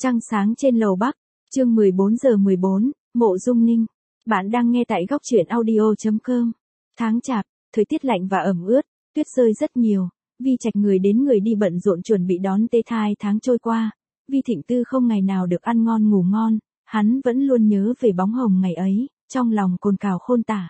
Trăng sáng trên lầu Bắc, chương 14:14, Mộ Dung Ninh. Bạn đang nghe tại góc truyện audio.com. Tháng Chạp, thời tiết lạnh và ẩm ướt, tuyết rơi rất nhiều. Vi Trạch người đến người đi bận rộn chuẩn bị đón Tết Thai tháng trôi qua. Vi Thịnh Tư không ngày nào được ăn ngon ngủ ngon, hắn vẫn luôn nhớ về bóng hồng ngày ấy, trong lòng cồn cào khôn tả.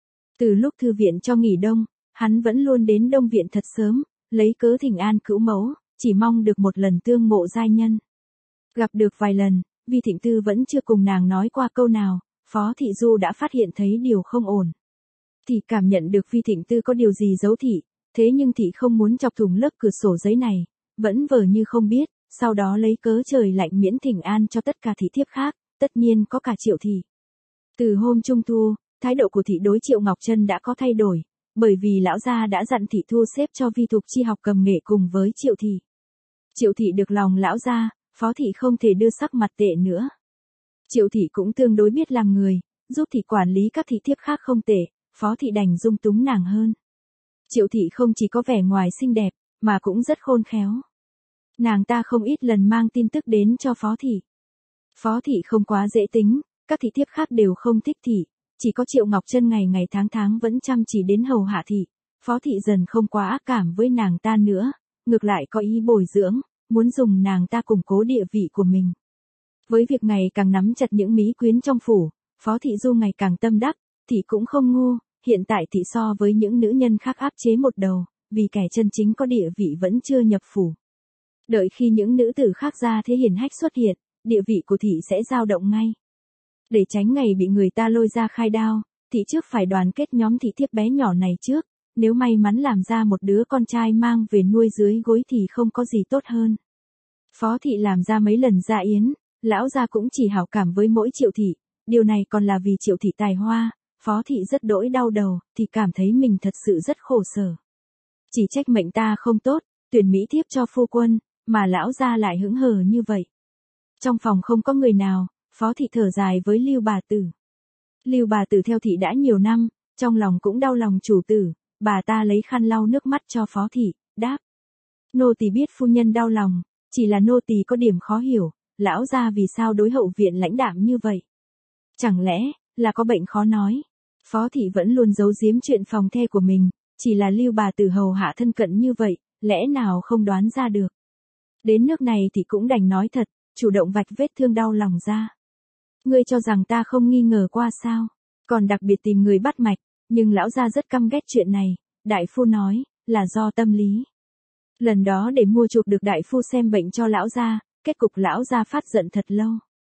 Từ lúc thư viện cho nghỉ đông, hắn vẫn luôn đến Đông viện thật sớm, lấy cớ thỉnh an cữu mẫu, chỉ mong được một lần tương mộ giai nhân. Gặp được vài lần, Vi Thịnh Tư vẫn chưa cùng nàng nói qua câu nào, Phó Thị Du đã phát hiện thấy điều không ổn. Thị cảm nhận được Vi Thịnh Tư có điều gì giấu thị, thế nhưng thị không muốn chọc thủng lớp cửa sổ giấy này, vẫn vờ như không biết, sau đó lấy cớ trời lạnh miễn thỉnh an cho tất cả thị thiếp khác, tất nhiên có cả Triệu Thị. Từ hôm Trung Thu, thái độ của thị đối Triệu Ngọc Trân đã có thay đổi, bởi vì lão gia đã dặn thị thu xếp cho Vi Thục Chi học cầm nghệ cùng với Triệu Thị. Triệu Thị được lòng lão gia, Phó Thị không thể đưa sắc mặt tệ nữa. Triệu Thị cũng tương đối biết làm người, giúp thị quản lý các thị thiếp khác không tệ, Phó Thị đành dung túng nàng hơn. Triệu Thị không chỉ có vẻ ngoài xinh đẹp, mà cũng rất khôn khéo. Nàng ta không ít lần mang tin tức đến cho Phó Thị. Phó Thị không quá dễ tính, các thị thiếp khác đều không thích thị, chỉ có Triệu Ngọc Trân ngày ngày tháng vẫn chăm chỉ đến hầu hạ thị. Phó Thị dần không quá ác cảm với nàng ta nữa, ngược lại có ý bồi dưỡng, muốn dùng nàng ta củng cố địa vị của mình. Với việc ngày càng nắm chặt những mỹ quyến trong phủ, Phó Thị Du ngày càng tâm đắc, thị cũng không ngu, hiện tại thị so với những nữ nhân khác áp chế một đầu, vì kẻ chân chính có địa vị vẫn chưa nhập phủ. Đợi khi những nữ tử khác ra thế hiển hách xuất hiện, địa vị của thị sẽ dao động ngay. Để tránh ngày bị người ta lôi ra khai đao, thị trước phải đoàn kết nhóm thị thiếp bé nhỏ này trước, nếu may mắn làm ra một đứa con trai mang về nuôi dưới gối thì không có gì tốt hơn. Phó Thị làm ra mấy lần gia yến, lão gia cũng chỉ hảo cảm với mỗi Triệu Thị, điều này còn là vì Triệu Thị tài hoa, Phó Thị rất đỗi đau đầu, thì cảm thấy mình thật sự rất khổ sở. Chỉ trách mệnh ta không tốt, tuyển mỹ thiếp cho phu quân, mà lão gia lại hững hờ như vậy. Trong phòng không có người nào, Phó Thị thở dài với Lưu bà tử. Lưu bà tử theo thị đã nhiều năm, trong lòng cũng đau lòng chủ tử, bà ta lấy khăn lau nước mắt cho Phó Thị, đáp. Nô tỳ biết phu nhân đau lòng, chỉ là nô tỳ có điểm khó hiểu, lão gia vì sao đối hậu viện lãnh đạm như vậy? Chẳng lẽ là có bệnh khó nói? Phó Thị vẫn luôn giấu giếm chuyện phòng the của mình, chỉ là Lưu bà tử hầu hạ thân cận như vậy, lẽ nào không đoán ra được. Đến nước này thì cũng đành nói thật, chủ động vạch vết thương đau lòng ra. Ngươi cho rằng ta không nghi ngờ qua sao? Còn đặc biệt tìm người bắt mạch, nhưng lão gia rất căm ghét chuyện này, đại phu nói, là do tâm lý. Lần đó để mua chuộc được đại phu xem bệnh cho lão gia, kết cục lão gia phát giận thật lâu.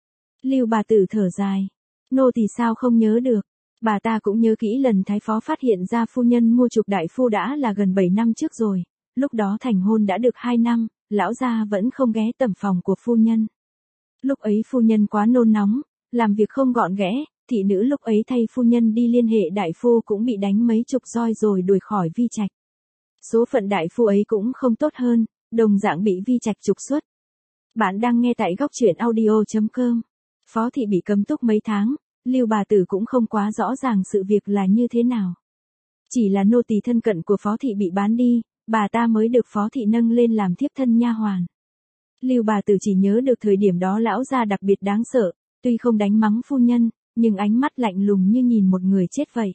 Lưu bà tử thở dài, nô thì sao không nhớ được, bà ta cũng nhớ kỹ lần thái phó phát hiện ra phu nhân mua chuộc đại phu đã là gần 7 năm trước rồi, lúc đó thành hôn đã được 2 năm, lão gia vẫn không ghé tầm phòng của phu nhân. Lúc ấy phu nhân quá nôn nóng, làm việc không gọn ghẽ, thị nữ lúc ấy thay phu nhân đi liên hệ đại phu cũng bị đánh mấy chục roi rồi đuổi khỏi Vi Trạch. Số phận đại phu ấy cũng không tốt hơn, đồng dạng bị Vi Trạch trục xuất. Bạn đang nghe tại góc truyện audio.com. Phó Thị bị cấm túc mấy tháng, Lưu bà tử cũng không quá rõ ràng sự việc là như thế nào. Chỉ là nô tỳ thân cận của Phó Thị bị bán đi, bà ta mới được Phó Thị nâng lên làm thiếp thân nha hoàn. Lưu bà tử chỉ nhớ được thời điểm đó lão gia đặc biệt đáng sợ, tuy không đánh mắng phu nhân, nhưng ánh mắt lạnh lùng như nhìn một người chết vậy.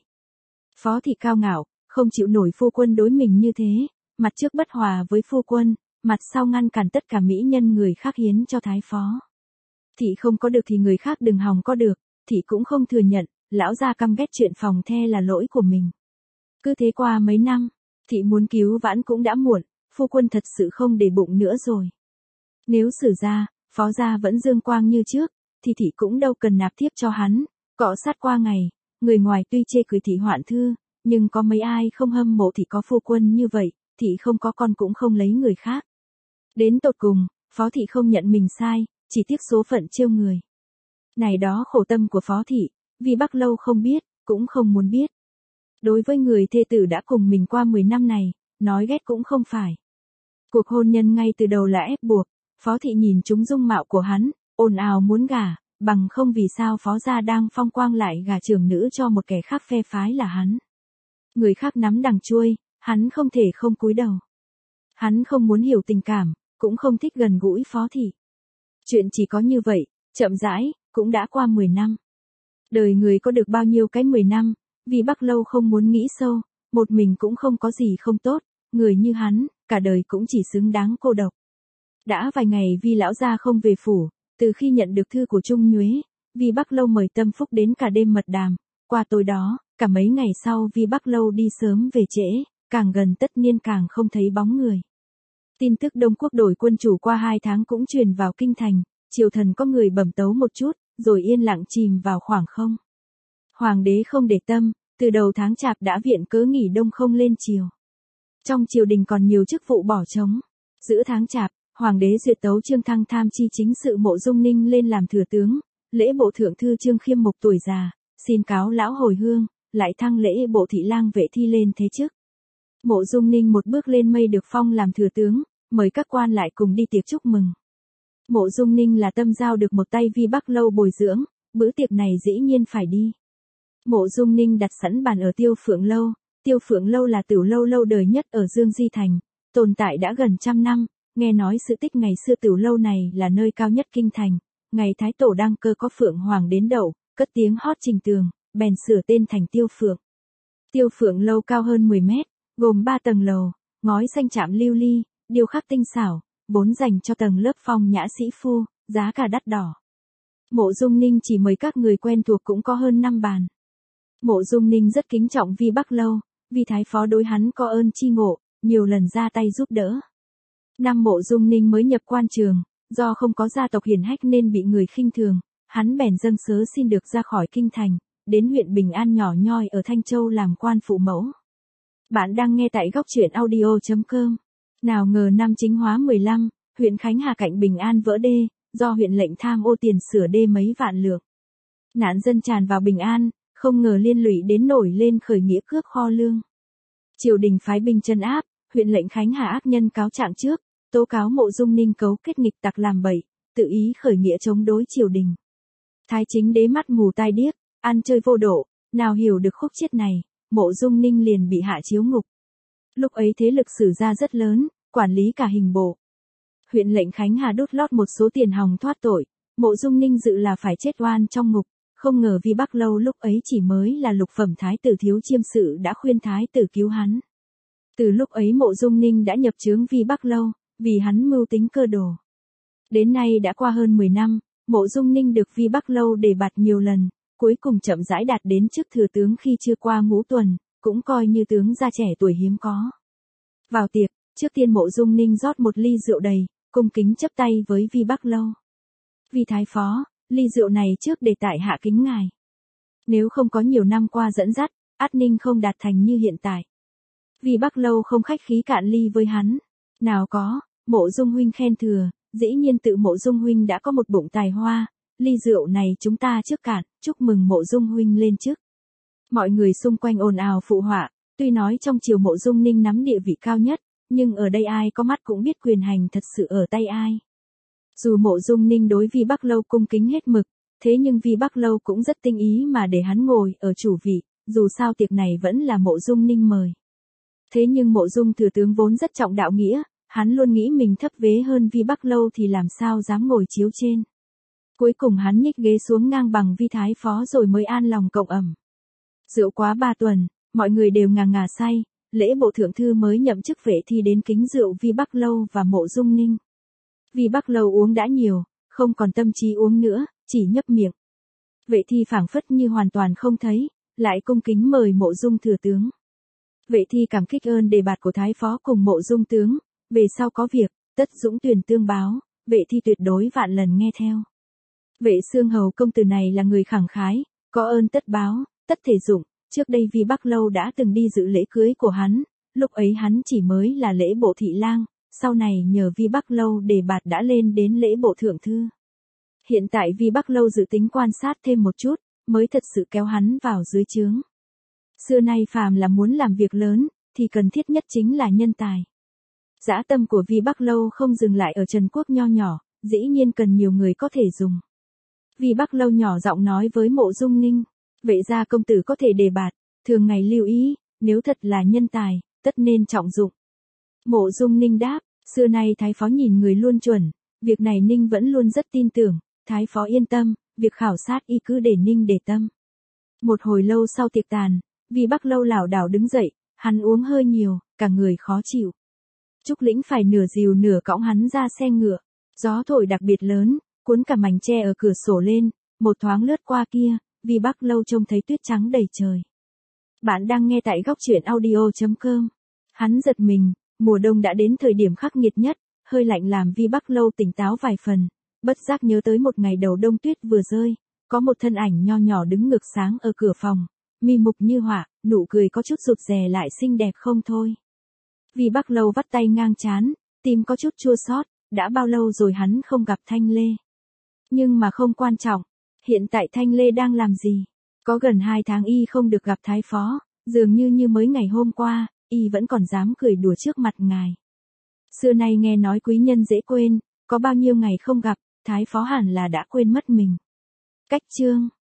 Phó Thị cao ngạo, không chịu nổi phu quân đối mình như thế, mặt trước bất hòa với phu quân, mặt sau ngăn cản tất cả mỹ nhân người khác hiến cho thái phó. Thị không có được thì người khác đừng hòng có được, thị cũng không thừa nhận, lão gia căm ghét chuyện phòng the là lỗi của mình. Cứ thế qua mấy năm, thị muốn cứu vãn cũng đã muộn, phu quân thật sự không để bụng nữa rồi. Nếu xử ra, phó gia vẫn dương quang như trước, thì thị cũng đâu cần nạp thiếp cho hắn, cọ sát qua ngày, người ngoài tuy chê cười thị hoạn thư, nhưng có mấy ai không hâm mộ thị có phu quân như vậy, thị không có con cũng không lấy người khác. Đến tột cùng, Phó Thị không nhận mình sai, chỉ tiếc số phận trêu người. Này đó khổ tâm của Phó Thị, vì Bắc lâu không biết, cũng không muốn biết. Đối với người thê tử đã cùng mình qua 10 năm này, nói ghét cũng không phải. Cuộc hôn nhân ngay từ đầu là ép buộc, Phó Thị nhìn trúng dung mạo của hắn, ồn ào muốn gả, bằng không vì sao Phó gia đang phong quang lại gả trưởng nữ cho một kẻ khác phe phái là hắn. Người khác nắm đằng chuôi, hắn không thể không cúi đầu. Hắn không muốn hiểu tình cảm, cũng không thích gần gũi Phó Thị. Chuyện chỉ có như vậy, chậm rãi, cũng đã qua 10 năm. Đời người có được bao nhiêu cái 10 năm, vì Bắc Lâu không muốn nghĩ sâu, một mình cũng không có gì không tốt, người như hắn, cả đời cũng chỉ xứng đáng cô độc. Đã vài ngày Vi lão gia không về phủ, từ khi nhận được thư của Trung Nhuế, Vi Bắc Lâu mời Tâm Phúc đến cả đêm mật đàm, qua tối đó, cả mấy ngày sau Vi Bắc Lâu đi sớm về trễ, càng gần tất niên càng không thấy bóng người. Tin tức Đông Quốc đổi quân chủ qua 2 tháng cũng truyền vào kinh thành, triều thần có người bẩm tấu một chút, rồi yên lặng chìm vào khoảng không. Hoàng đế không để tâm, từ đầu tháng Chạp đã viện cớ nghỉ đông không lên triều. Trong triều đình còn nhiều chức vụ bỏ trống. Giữa tháng Chạp, Hoàng đế duyệt tấu Trương Thăng tham chi chính sự Mộ Dung Ninh lên làm thừa tướng, lễ bộ thượng thư Trương Khiêm Mục tuổi già, xin cáo lão hồi hương, lại thăng lễ bộ thị lang vệ thi lên thế chức. Mộ Dung Ninh một bước lên mây được phong làm thừa tướng, mời các quan lại cùng đi tiệc chúc mừng. Mộ Dung Ninh là tâm giao được một tay Vi Bắc Lâu bồi dưỡng, bữa tiệc này dĩ nhiên phải đi. Mộ Dung Ninh đặt sẵn bàn ở Tiêu Phượng Lâu. Tiêu Phượng Lâu là tửu lâu lâu đời nhất ở Dương Di Thành, tồn tại đã gần 100 năm, nghe nói sự tích ngày xưa tửu lâu này là nơi cao nhất kinh thành, ngày Thái Tổ đăng cơ có Phượng Hoàng đến đậu, cất tiếng hót trình tường, bèn sửa tên thành Tiêu Phượng. Tiêu Phượng Lâu cao hơn 10 mét, gồm 3 tầng lầu, ngói xanh chạm lưu ly, điêu khắc tinh xảo, 4 dành cho tầng lớp phong nhã sĩ phu, giá cả đắt đỏ. Mộ Dung Ninh chỉ mời các người quen thuộc cũng có hơn 5 bàn. Mộ Dung Ninh rất kính trọng Vi Bắc Lâu, vì thái phó đối hắn có ơn chi ngộ, nhiều lần ra tay giúp đỡ. Năm Mộ Dung Ninh mới nhập quan trường, do không có gia tộc hiển hách nên bị người khinh thường, hắn bèn dâng sớ xin được ra khỏi kinh thành, đến huyện Bình An nhỏ nhoi ở Thanh Châu làm quan phụ mẫu. Bạn đang nghe tại góc truyện audio.com. Nào ngờ năm Chính Hóa 15, huyện Khánh Hà cạnh Bình An vỡ đê, do huyện lệnh tham ô tiền sửa đê mấy vạn lượng. Nạn dân tràn vào Bình An, không ngờ liên lụy đến nổi lên khởi nghĩa cướp kho lương. Triều đình phái binh trấn áp, huyện lệnh Khánh Hà ác nhân cáo trạng trước, tố cáo Mộ Dung Ninh cấu kết nghịch tặc làm bậy, tự ý khởi nghĩa chống đối triều đình. Thái chính đế mắt mù tai điếc, ăn chơi vô độ, nào hiểu được khúc chiết này, Mộ Dung Ninh liền bị hạ chiếu ngục. Lúc ấy thế lực sử ra rất lớn, quản lý cả hình bộ. Huyện lệnh Khánh Hà đút lót một số tiền hòng thoát tội, Mộ Dung Ninh dự là phải chết oan trong ngục. Không ngờ Vi Bắc Lâu lúc ấy chỉ mới là lục phẩm thái tử thiếu chiêm sự đã khuyên thái tử cứu hắn. Từ lúc ấy Mộ Dung Ninh đã nhập chướng Vi Bắc Lâu, vì hắn mưu tính cơ đồ. Đến nay đã qua hơn 10 năm, Mộ Dung Ninh được Vi Bắc Lâu đề bạt nhiều lần, cuối cùng chậm rãi đạt đến chức thừa tướng khi chưa qua ngũ tuần, cũng coi như tướng gia trẻ tuổi hiếm có. Vào tiệc, trước tiên Mộ Dung Ninh rót một ly rượu đầy, cung kính chấp tay với Vi Bắc Lâu. Vi thái phó, ly rượu này trước để tại hạ kính ngài. Nếu không có nhiều năm qua dẫn dắt, ắt Ninh không đạt thành như hiện tại. Vi Bắc Lâu không khách khí cạn ly với hắn. Nào có, Mộ Dung huynh khen thừa, dĩ nhiên tự Mộ Dung huynh đã có một bụng tài hoa, ly rượu này chúng ta trước cạn, chúc mừng Mộ Dung huynh lên chức. Mọi người xung quanh ồn ào phụ họa, tuy nói trong triều Mộ Dung Ninh nắm địa vị cao nhất, nhưng ở đây ai có mắt cũng biết quyền hành thật sự ở tay ai. Dù Mộ Dung Ninh đối Vi Bắc Lâu cung kính hết mực, thế nhưng Vi Bắc Lâu cũng rất tinh ý mà để hắn ngồi ở chủ vị, dù sao tiệc này vẫn là Mộ Dung Ninh mời. Thế nhưng Mộ Dung thừa tướng vốn rất trọng đạo nghĩa, hắn luôn nghĩ mình thấp vế hơn Vi Bắc Lâu thì làm sao dám ngồi chiếu trên. Cuối cùng hắn nhích ghế xuống ngang bằng Vi thái phó rồi mới an lòng cộng ẩm. Rượu quá 3 tuần, mọi người đều ngà ngà say, lễ bộ thượng thư mới nhậm chức vệ thi đến kính rượu Vi Bắc Lâu và Mộ Dung Ninh. Vi Bắc Lâu uống đã nhiều, không còn tâm trí uống nữa, chỉ nhấp miệng. Vệ thi phảng phất như hoàn toàn không thấy, lại cung kính mời Mộ Dung thừa tướng. Vệ thi cảm kích ơn đề bạt của thái phó cùng Mộ Dung tướng, về sau có việc, tất dũng tuyển tương báo, vệ thi tuyệt đối vạn lần nghe theo. Vệ xương hầu công tử này là người khẳng khái, có ơn tất báo, tất thể dụng, trước đây Vi Bắc Lâu đã từng đi dự lễ cưới của hắn, lúc ấy hắn chỉ mới là lễ bộ thị lang, sau này nhờ Vi Bắc Lâu đề bạt đã lên đến lễ bộ thượng thư. Hiện tại Vi Bắc Lâu dự tính quan sát thêm một chút, mới thật sự kéo hắn vào dưới trướng. Xưa nay phàm là muốn làm việc lớn, thì cần thiết nhất chính là nhân tài. Dã tâm của Vi Bắc Lâu không dừng lại ở Trần Quốc nho nhỏ, dĩ nhiên cần nhiều người có thể dùng. Vi Bắc Lâu nhỏ giọng nói với Mộ Dung Ninh, vậy ra công tử có thể đề bạt, thường ngày lưu ý, nếu thật là nhân tài, tất nên trọng dụng. Mộ Dung Ninh đáp, xưa nay thái phó nhìn người luôn chuẩn, Việc này Ninh vẫn luôn rất tin tưởng, Thái phó yên tâm, việc khảo sát y cứ để Ninh để tâm. Một hồi lâu sau tiệc tàn, Vi Bắc Lâu lảo đảo đứng dậy, hắn uống hơi nhiều, cả người khó chịu. Trúc Lĩnh phải nửa dìu nửa cõng hắn ra xe ngựa, gió thổi đặc biệt lớn, cuốn cả mảnh tre ở cửa sổ lên, một thoáng lướt qua kia, Vi Bắc Lâu trông thấy tuyết trắng đầy trời. Bạn đang nghe tại góc truyện audio.com. Hắn giật mình, mùa đông đã đến thời điểm khắc nghiệt nhất, hơi lạnh làm Vi Bắc Lâu tỉnh táo vài phần, bất giác nhớ tới một ngày đầu đông tuyết vừa rơi, có một thân ảnh nho nhỏ đứng ngược sáng ở cửa phòng, mi mục như họa, nụ cười có chút rụt rè lại xinh đẹp không thôi. Vi Bắc Lâu vắt tay ngang trán, tim có chút chua xót, đã bao lâu rồi hắn không gặp Thanh Lê. Nhưng mà không quan trọng, hiện tại Thanh Lê đang làm gì? Có gần 2 tháng y không được gặp Thái phó, dường như mới ngày hôm qua, y vẫn còn dám cười đùa trước mặt ngài. Xưa nay nghe nói quý nhân dễ quên, có bao nhiêu ngày không gặp, Thái phó hẳn là đã quên mất mình. Cách chương